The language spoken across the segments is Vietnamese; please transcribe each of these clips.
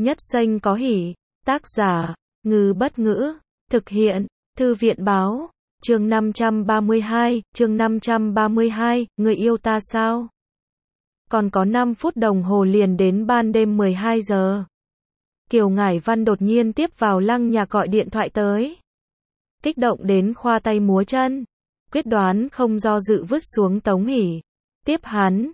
Nhất xanh có hỉ. Tác giả, Ngư Bất Ngữ. Thực hiện, Thư viện Báo. Chương 532, người yêu ta sao? Còn có 5 phút đồng hồ liền đến ban đêm 12 giờ. Kiều Ngải Văn đột nhiên tiếp vào Lăng Nhạc gọi điện thoại tới. Kích động đến khoa tay múa chân. Quyết đoán không do dự vứt xuống Tống Hỷ. Tiếp hắn,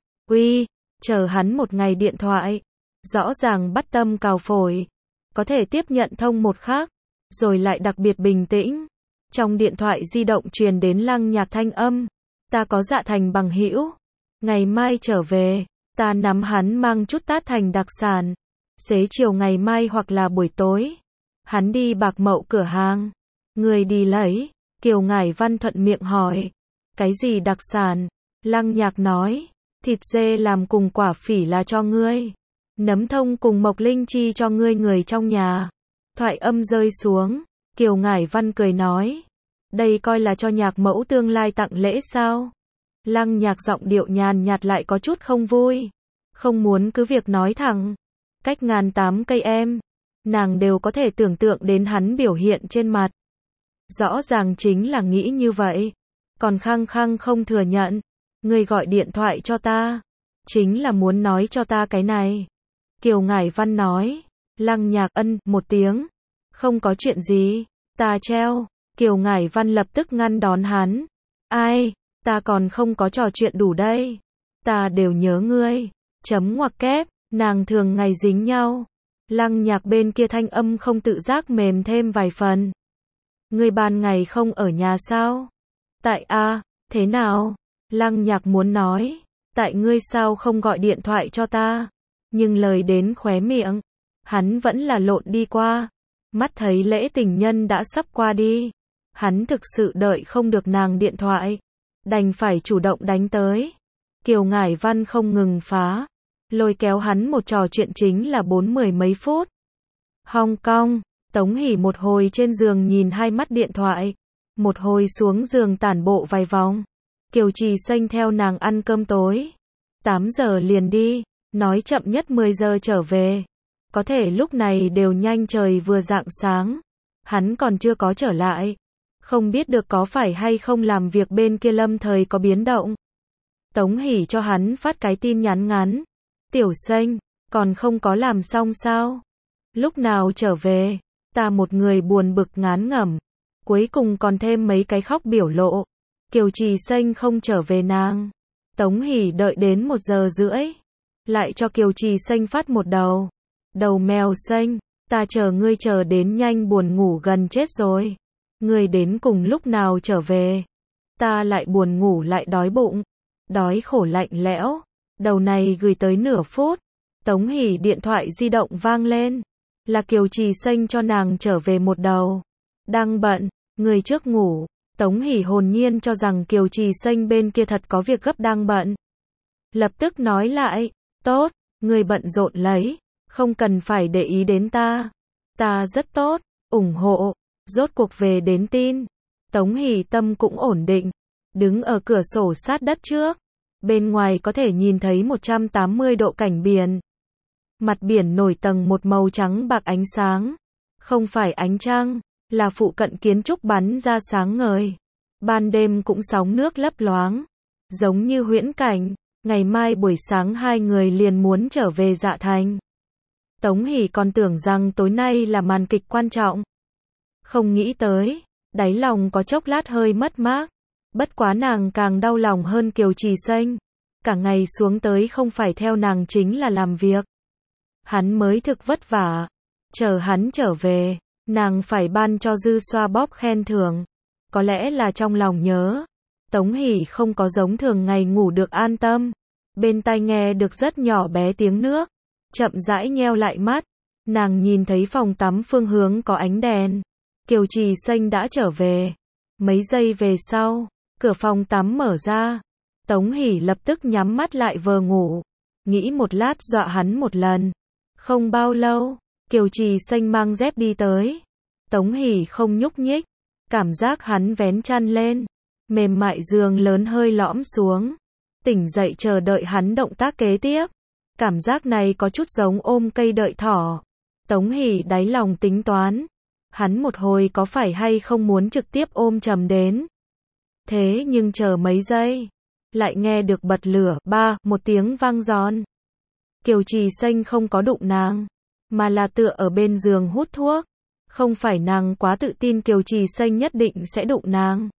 chờ hắn một ngày điện thoại. Rõ ràng bắt tâm cào phổi. Có thể tiếp nhận thông một khắc. Rồi lại đặc biệt bình tĩnh. Trong điện thoại di động truyền đến Lăng Nhạc thanh âm. Ta có Dạ Thành bằng hữu. Ngày mai trở về. Ta nắm hắn mang chút tát thành đặc sản. Xế chiều ngày mai hoặc là buổi tối. Hắn đi Bạc Mậu cửa hàng. Người đi lấy. Kiều Ngải Văn thuận miệng hỏi. Cái gì đặc sản? Lăng Nhạc nói. Thịt dê làm cùng quả phỉ là cho ngươi. Nấm thông cùng mộc linh chi cho ngươi người trong nhà. Thoại âm rơi xuống. Kiều Ngải Văn cười nói. Đây coi là cho Nhạc mẫu tương lai tặng lễ sao? Lăng Nhạc giọng điệu nhàn nhạt lại có chút không vui. Không muốn cứ việc nói thẳng. Cách ngàn 8 cây em. Nàng đều có thể tưởng tượng đến hắn biểu hiện trên mặt. Rõ ràng chính là nghĩ như vậy. Còn khăng khăng không thừa nhận. Ngươi gọi điện thoại cho ta. Chính là muốn nói cho ta cái này. Kiều Ngải Văn nói. Lăng Nhạc ân một tiếng. Không có chuyện gì. Ta treo. Kiều Ngải Văn lập tức ngăn đón hắn. Ai, ta còn không có trò chuyện đủ đây. Ta đều nhớ ngươi. Chấm ngoặc kép, nàng thường ngày dính nhau. Lăng Nhạc bên kia thanh âm không tự giác mềm thêm vài phần. Ngươi ban ngày không ở nhà sao? Tại a, thế nào? Lăng Nhạc muốn nói. Tại ngươi sao không gọi điện thoại cho ta? Nhưng lời đến khóe miệng. Hắn vẫn là lộn đi qua. Mắt thấy lễ tình nhân đã sắp qua đi. Hắn thực sự đợi không được nàng điện thoại. Đành phải chủ động đánh tới. Kiều Ngải Văn không ngừng phá. Lôi kéo hắn một trò chuyện chính là 40 mấy phút. Hong Kong. Tống Hỷ một hồi trên giường nhìn hai mắt điện thoại. Một hồi xuống giường tản bộ vài vòng. Kiều Trì Xanh theo nàng ăn cơm tối. 8 giờ liền đi. Nói chậm nhất 10 giờ trở về. Có thể lúc này đều nhanh trời vừa rạng sáng. Hắn còn chưa có trở lại. Không biết được có phải hay không làm việc bên kia lâm thời có biến động. Tống Hỷ cho hắn phát cái tin nhắn ngắn. Tiểu Xanh, còn không có làm xong sao? Lúc nào trở về? Ta một người buồn bực ngán ngẩm. Cuối cùng còn thêm mấy cái khóc biểu lộ. Kiều Trì Xanh không trở về nàng. Tống Hỷ đợi đến 1 giờ rưỡi. Lại cho Kiều Trì Xanh phát một đầu. Đầu mèo xanh, ta chờ ngươi chờ đến nhanh buồn ngủ gần chết rồi. Ngươi đến cùng lúc nào trở về? Ta lại buồn ngủ lại đói bụng. Đói khổ lạnh lẽo. Đầu này gửi tới nửa phút. Tống Hỷ điện thoại di động vang lên. Là Kiều Trì Xanh cho nàng trở về một đầu. Đang bận, người trước ngủ. Tống Hỷ hồn nhiên cho rằng Kiều Trì Xanh bên kia thật có việc gấp đang bận. Lập tức nói lại. Tốt, người bận rộn lấy. Không cần phải để ý đến ta. Ta rất tốt, ủng hộ. Rốt cuộc về đến tin. Tống Hỷ tâm cũng ổn định. Đứng ở cửa sổ sát đất trước. Bên ngoài có thể nhìn thấy 180 độ cảnh biển. Mặt biển nổi tầng một màu trắng bạc ánh sáng. Không phải ánh trăng, là phụ cận kiến trúc bắn ra sáng ngời. Ban đêm cũng sóng nước lấp loáng. Giống như huyễn cảnh. Ngày mai buổi sáng hai người liền muốn trở về Dạ Thành. Tống Hỷ còn tưởng rằng tối nay là màn kịch quan trọng. Không nghĩ tới, đáy lòng có chốc lát hơi mất mát. Bất quá nàng càng đau lòng hơn Kiều Trì Xanh. Cả ngày xuống tới không phải theo nàng chính là làm việc. Hắn mới thực vất vả. Chờ hắn trở về, nàng phải ban cho dư xoa bóp khen thưởng. Có lẽ là trong lòng nhớ. Tống Hỷ không có giống thường ngày ngủ được an tâm. Bên tai nghe được rất nhỏ bé tiếng nước. Chậm rãi nheo lại mắt. Nàng nhìn thấy phòng tắm phương hướng có ánh đèn. Kiều Trì Xanh đã trở về. Mấy giây về sau, cửa phòng tắm mở ra. Tống Hỷ lập tức nhắm mắt lại vờ ngủ. Nghĩ một lát dọa hắn một lần. Không bao lâu, Kiều Trì Xanh mang dép đi tới. Tống Hỷ không nhúc nhích. Cảm giác hắn vén chăn lên. Mềm mại giường lớn hơi lõm xuống. Tỉnh dậy chờ đợi hắn động tác kế tiếp. Cảm giác này có chút giống ôm cây đợi thỏ. Tống Hỷ đáy lòng tính toán, hắn một hồi có phải hay không muốn trực tiếp ôm Trầm đến. Thế nhưng chờ mấy giây, lại nghe được bật lửa, một tiếng vang giòn. Kiều Trì Xanh không có đụng nàng, mà là tựa ở bên giường hút thuốc. Không phải nàng quá tự tin Kiều Trì Xanh nhất định sẽ đụng nàng,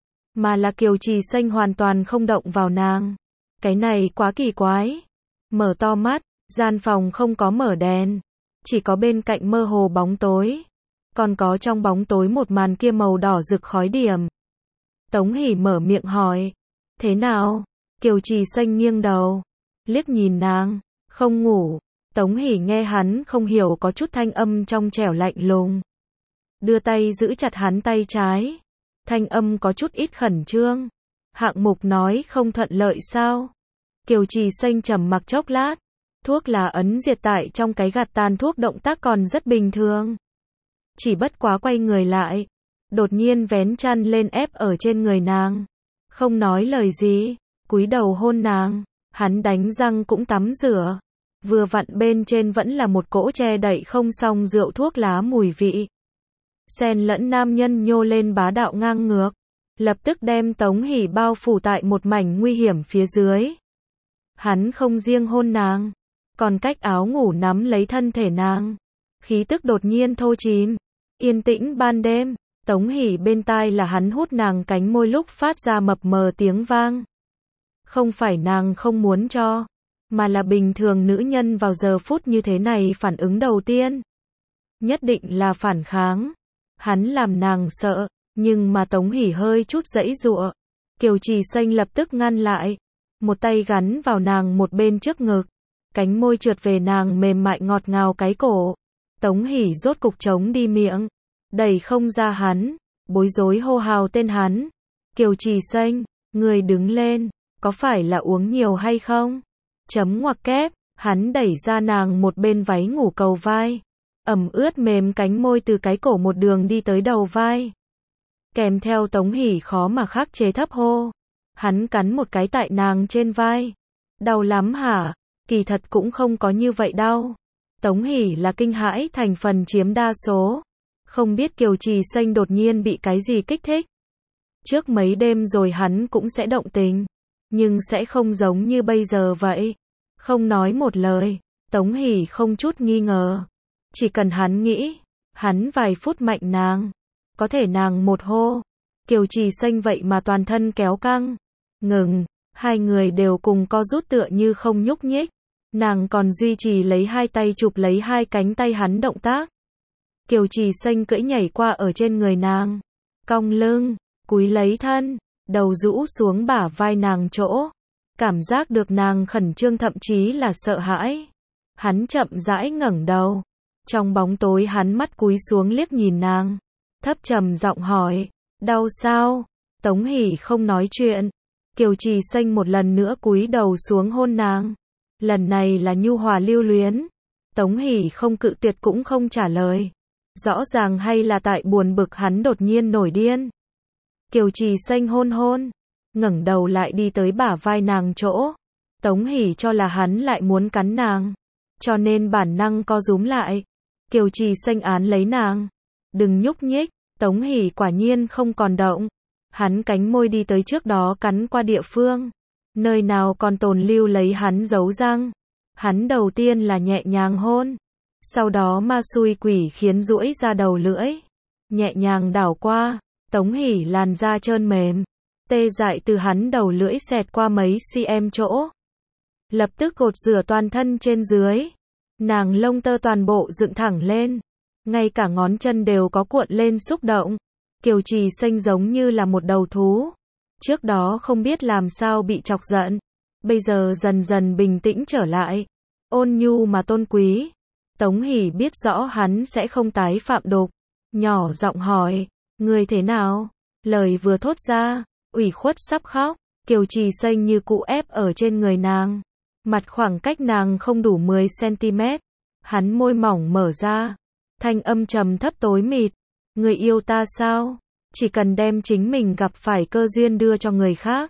mà là Kiều Trì Xanh hoàn toàn không động vào nàng. Cái này quá kỳ quái. Mở to mắt, gian phòng không có mở đèn, chỉ có bên cạnh mơ hồ bóng tối, còn có trong bóng tối một màn kia màu đỏ rực khói điểm. Tống Hỷ mở miệng hỏi, thế nào? Kiều Trì Xanh nghiêng đầu, liếc nhìn nàng, không ngủ. Tống Hỷ nghe hắn không hiểu có chút thanh âm trong trẻo lạnh lùng, đưa tay giữ chặt hắn tay trái, thanh âm có chút ít khẩn trương. Hạng mục nói không thuận lợi sao? Kiều Trì Xanh trầm mặc chốc lát, thuốc lá ấn diệt tại trong cái gạt tàn thuốc động tác còn rất bình thường. Chỉ bất quá quay người lại, đột nhiên vén chăn lên ép ở trên người nàng, không nói lời gì, cúi đầu hôn nàng. Hắn đánh răng cũng tắm rửa, vừa vặn bên trên vẫn là một cỗ che đậy không xong rượu thuốc lá mùi vị. Xen lẫn nam nhân nhô lên bá đạo ngang ngược, lập tức đem Tống Hỷ bao phủ tại một mảnh nguy hiểm phía dưới. Hắn không riêng hôn nàng, còn cách áo ngủ nắm lấy thân thể nàng. Khí tức đột nhiên thô chìm. Yên tĩnh ban đêm, Tống Hỷ bên tai là hắn hút nàng cánh môi lúc phát ra mập mờ tiếng vang. Không phải nàng không muốn cho, mà là bình thường nữ nhân vào giờ phút như thế này phản ứng đầu tiên nhất định là phản kháng. Hắn làm nàng sợ, nhưng mà Tống Hỷ hơi chút giãy giụa. Kiều Trì Xanh lập tức ngăn lại, một tay gắn vào nàng một bên trước ngực, cánh môi trượt về nàng mềm mại ngọt ngào cái cổ. Tống Hỷ rốt cục chống đi miệng, đẩy không ra hắn, bối rối hô hào tên hắn. Kiều Trì Xanh, người đứng lên, có phải là uống nhiều hay không? Chấm ngoặc kép, hắn đẩy ra nàng một bên váy ngủ cầu vai, ẩm ướt mềm cánh môi từ cái cổ một đường đi tới đầu vai. Kèm theo Tống Hỷ khó mà khắc chế thấp hô. Hắn cắn một cái tại nàng trên vai. Đau lắm hả? Kỳ thật cũng không có như vậy đau. Tống Hỷ là kinh hãi thành phần chiếm đa số. Không biết Kiều Trì Xanh đột nhiên bị cái gì kích thích. Trước mấy đêm rồi hắn cũng sẽ động tình, nhưng sẽ không giống như bây giờ vậy. Không nói một lời, Tống Hỷ không chút nghi ngờ. Chỉ cần hắn nghĩ, hắn vài phút mạnh nàng, có thể nàng một hô. Kiều Trì Xanh vậy mà toàn thân kéo căng, ngừng, hai người đều cùng co rút tựa như không nhúc nhích. Nàng còn duy trì lấy hai tay chụp lấy hai cánh tay hắn động tác. Kiều Trì Xanh cưỡi nhảy qua ở trên người nàng, cong lưng, cúi lấy thân, đầu rũ xuống bả vai nàng chỗ. Cảm giác được nàng khẩn trương thậm chí là sợ hãi. Hắn chậm rãi ngẩng đầu. Trong bóng tối hắn mắt cúi xuống liếc nhìn nàng, thấp trầm giọng hỏi, đau sao? Tống Hỷ không nói chuyện. Kiều Trì Xanh một lần nữa cúi đầu xuống hôn nàng. Lần này là nhu hòa lưu luyến. Tống Hỷ không cự tuyệt cũng không trả lời. Rõ ràng hay là tại buồn bực hắn đột nhiên nổi điên. Kiều Trì Xanh hôn hôn, ngẩng đầu lại đi tới bả vai nàng chỗ. Tống Hỷ cho là hắn lại muốn cắn nàng, cho nên bản năng co rúm lại. Kiều Trì Xanh án lấy nàng, đừng nhúc nhích. Tống Hỷ quả nhiên không còn động. Hắn cánh môi đi tới trước đó cắn qua địa phương, nơi nào còn tồn lưu lấy hắn dấu răng. Hắn đầu tiên là nhẹ nhàng hôn, sau đó ma xui quỷ khiến duỗi ra đầu lưỡi, nhẹ nhàng đảo qua. Tống Hỷ làn da trơn mềm, tê dại từ hắn đầu lưỡi xẹt qua mấy cm chỗ, lập tức gột rửa toàn thân trên dưới. Nàng lông tơ toàn bộ dựng thẳng lên, ngay cả ngón chân đều có cuộn lên xúc động. Kiều Trì Xanh giống như là một đầu thú. Trước đó không biết làm sao bị chọc giận, bây giờ dần dần bình tĩnh trở lại, ôn nhu mà tôn quý. Tống Hỷ biết rõ hắn sẽ không tái phạm đục, nhỏ giọng hỏi, người thế nào? Lời vừa thốt ra, ủy khuất sắp khóc. Kiều Trì Xanh như cụ ép ở trên người nàng, mặt khoảng cách nàng không đủ 10 cm. Hắn môi mỏng mở ra, thanh âm trầm thấp tối mịt, người yêu ta sao? Chỉ cần đem chính mình gặp phải cơ duyên đưa cho người khác,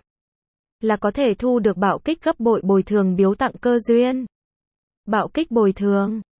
là có thể thu được bạo kích gấp bội bồi thường biếu tặng cơ duyên. Bạo kích bồi thường.